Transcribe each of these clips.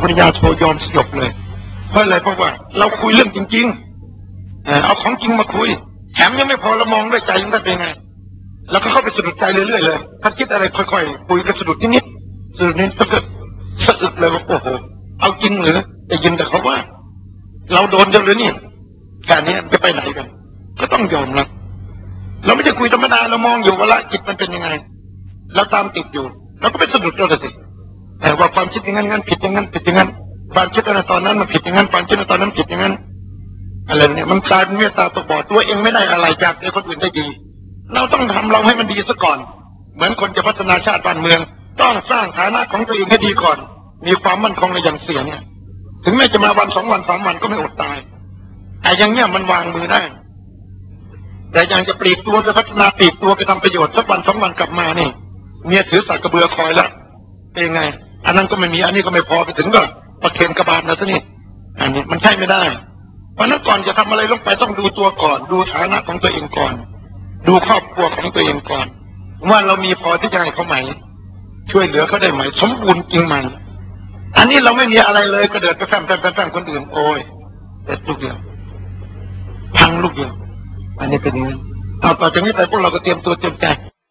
ปริญญาโทยอมสยบเลยเพราะอะไรเพราะว่าเราคุยเรื่องจริงๆเอาของจริงมาคุยแถมยังไม่พอเรามองด้วยใจมันเป็นไงแล้วก็เข้าไปสะดุดใจเรื่อยๆเลยถ้าคิดอะไรค่อยๆคุยก็สะดุดนิดๆสะดุดนิดก็สะอึกเลยว่าโอ้โหเอาจริงหรือได้ยินแต่เขาว่าเราโดนกันหรือนี่การนี้จะไปไหนกันก็ต้องยอมรับเราไม่ใช่คุยธรรมดาเรามองอยู่ว่าละจิตมันเป็นยังไงเราตามติดอยู่เราก็ไปสะดุดเราเลยสิแต่ว่าความคิดอย่างนั้นผิดอย่างนั้นผิดอย่างนั้นความคิดในตอนนั้นมันผิดอย่างนั้นความคิดในตอนนั้นผิดอย่างนั้นอะไรเนี่ยมันกลายเป็นเมตตาตาบอดตัวเองไม่ได้อะไรจากไอ้คนอื่นได้ดีเราต้องทำเราให้มันดีซะก่อนเหมือนคนจะพัฒนาชาติบ้านเมืองต้องสร้างฐานะของตัวเองให้ดีก่อนมีความมั่นคงในอย่างเสียเนี่ยถึงแม้จะมาวัน2 วัน 3 วันก็ไม่อดตายไอ้อย่างเงี้ยมันวางมือได้แต่ยังจะปลีกตัวจะพัฒนาปลีกตัวไปทำประโยชน์สักวัน2 วันกลับมานี่เมียถือสักกระเบือคอยแล้วเป็นไงอันนั้นก็ไม่มีอันนี้ก็ไม่พอไปถึงก็ประเคนกระบาลนะท่านี่อันนี้มันใช่ไม่ได้เพราะนั้นก่อนจะทำอะไรลงไปต้องดูตัวก่อนดูฐานะของตัวเองก่อนดูครอบครัวของตัวเองก่อนว่าเรามีพอที่จะให้เขาไหมช่วยเหลือเขาได้ไหมสมบูรณ์จริงไหมอันนี้เราไม่มีอะไรเลยก็เดินไปแฝงคนอื่นโอ้ยแต่ลูกเดียวพังลูกเดียวอันนี้เป็นอย่างนี้ต่อจากนี้ไปพวกเราก็เตรียมตัวเตรียมใจ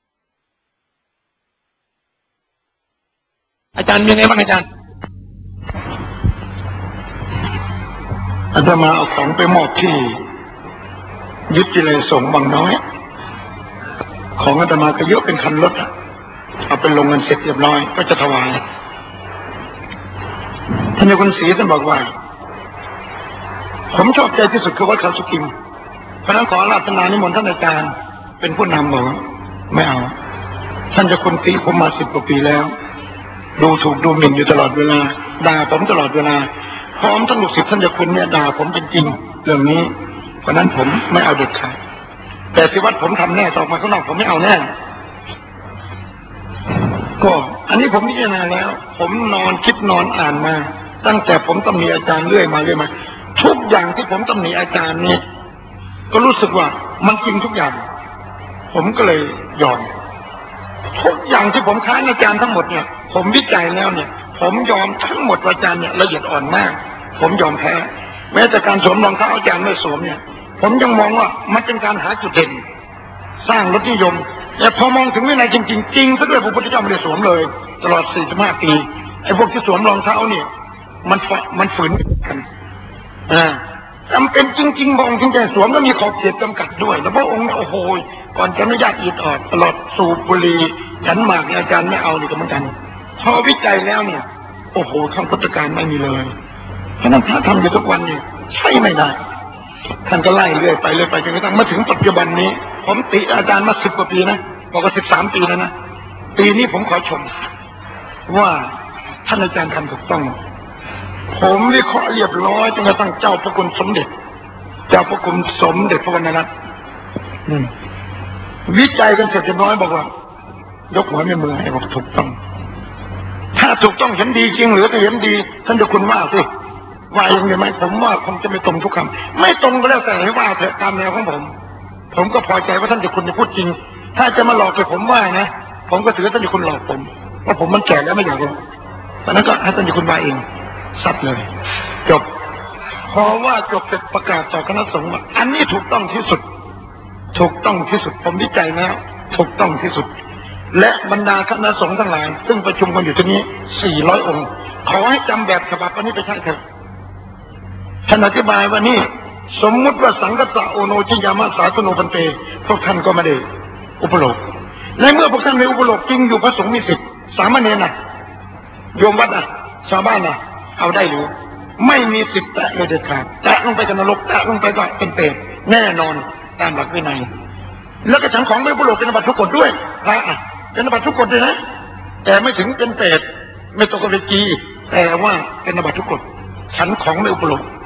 อาจารย์มีไงบ้างอาจารย์อาตมาเอาของไปมอบที่ยึดจิเลยส่งบางน้อยของอาตมาก็เยอะเป็นคันรถเอาไปลงเงินเสร็จเรียบร้อยก็จะถวายท่านยาคุณศรีท่านบอกว่าผมชอบใจที่สุดคือวัดเขาสุกิมเพราะนั้นขออาราธนานิมนต์ท่านอาจารย์เป็นผู้นำบอกไม่เอาท่านจะคนตีผมมา10 กว่าปีแล้วดูถูกดูหมิ่นอยู่ตลอดเวลาด่าผมตลอดเวลาพร้อมทั้งลูกศิษย์ท่านจะคุณเนี่ยด่าผมจริงๆเรื่องนี้เพราะนั้นผมไม่เอาเด็ดขาดแต่ที่วัดผมทำแน่ต่อมาข้างนอกผมไม่เอาแน่ก็อันนี้ผมพิจารณาแล้วผมนอนคิดนอนอ่านมาตั้งแต่ผมตำหนิอาจารย์เรื่อยมาทุกอย่างที่ผมตำหนิอาจารย์นี่ก็รู้สึกว่ามันจริงทุกอย่างผมก็เลยยอมทุกอย่างที่ผมค้านอาจารย์ทั้งหมดเนี่ยผมวิจัยแล้วเนี่ยผมยอมทั้งหมดอาจารย์เนี่ยละเอียดอ่อนมากผมยอมแพ้แม้แต่การสวมรองเท้าอาจารย์ไม่สวมเนี่ยผมยังมองว่ามันเป็นการหาจุดเด่นสร้างรสนิยมแต่พอมองถึงวินัยจริงๆจริงซะด้วยพระพุทธเจ้าไม่ได้สวมเลยตลอด45 ปีไอ้พวกที่สวมรองเท้าเนี่ยมันฝืนกันจำเป็นจริงๆพระองค์จึงจะสวมแล้วมีขอบเขตจำกัดด้วยแล้วพระองค์โอ้โหก่อนจะอนุญาตอีดออดตลอดสูบบุหรี่ฉันหมากอาจารย์ไม่เอานี่ก็เหมือนกันพอวิจัยแล้วเนี่ยโอ้โหข้างพุทธการไม่มีเลยเพราะนั้นพระทำอยู่ทุกวันเนี่ยใช่ไม่ได้ท่านก็ไล่เรื่อยไปจนกระทั่งมาถึงปัจจุบันนี้ผมติอาจารย์มา10 กว่าปีนะบอกว่า13 ปีแล้วนะปีนี้ผมขอชมว่าท่านอาจารย์ทำถูกต้องผมวิเคราะห์เรียบร้อยจนกระทั่งเจ้าพระคุณสมเด็จพระวรรณรัตน์วิจัยกันเสร็จเรียบร้อยบอกว่ายกหัวแม่มือให้บอกถูกต้องถ้าถูกต้องเห็นดีจริงหรือถ้าเห็นดีท่านจะคุณว่าสิว่าอย่างไรไหมผมว่าคงจะไม่ตรงทุกคำไม่ตรงก็แล้วแต่ให้ว่าเถอะตามแนวของผมก็พอใจว่าท่านจะคุณจะพูดจริงถ้าจะมาหลอกให้ผมว่านะผมก็ถือท่านจะคุณหลอกผมเพราะผมมันแก่แล้วไม่อยากหลอกเพราะนั้นก็ให้ท่านจะคุณว่าเองสัตว์เลยจบพอว่าจบเสร็จประกาศต่อคณะสงฆ์ว่าอันนี้ถูกต้องที่สุดผมวิจัยแล้วถูกต้องที่สุดและบรรดาคณะสงฆ์ทั้งหลายซึ่งประชุมกันอยู่ที่นี้400 องค์ขอให้จำแบบฉบับอันนี้ไปใช้เถอะท่านอธิบายว่านี่สมมุติว่าสังฆะโอโนชิยามะสาสโนพันเตพวกท่านก็ไม่ได้อุปโลกในเมื่อพวกท่านไม่อุปโลกจริงอยู่พระสงฆ์มีสิทธิ์สามเณรน่ะโยมวัดน่ะชาวบ้านน่ะเอาได้หรือไม่มีสิทธิ์แตะเลยเด็ดขาดแตะลงไปกับนรกแตะลงไปก็เป็นเปรตแน่นอนตามหลักวินัยแล้วก็ฉันของไม่อุปโลกเป็นบัตรทุกกฎด้วยพระเป็นบัตรทุกกฎเลยนะแต่ไม่ถึงเป็นเปรตไม่ตกกฎจีแต่ว่าเป็นบัตรทุกกฎฉันของไม่อุปโลก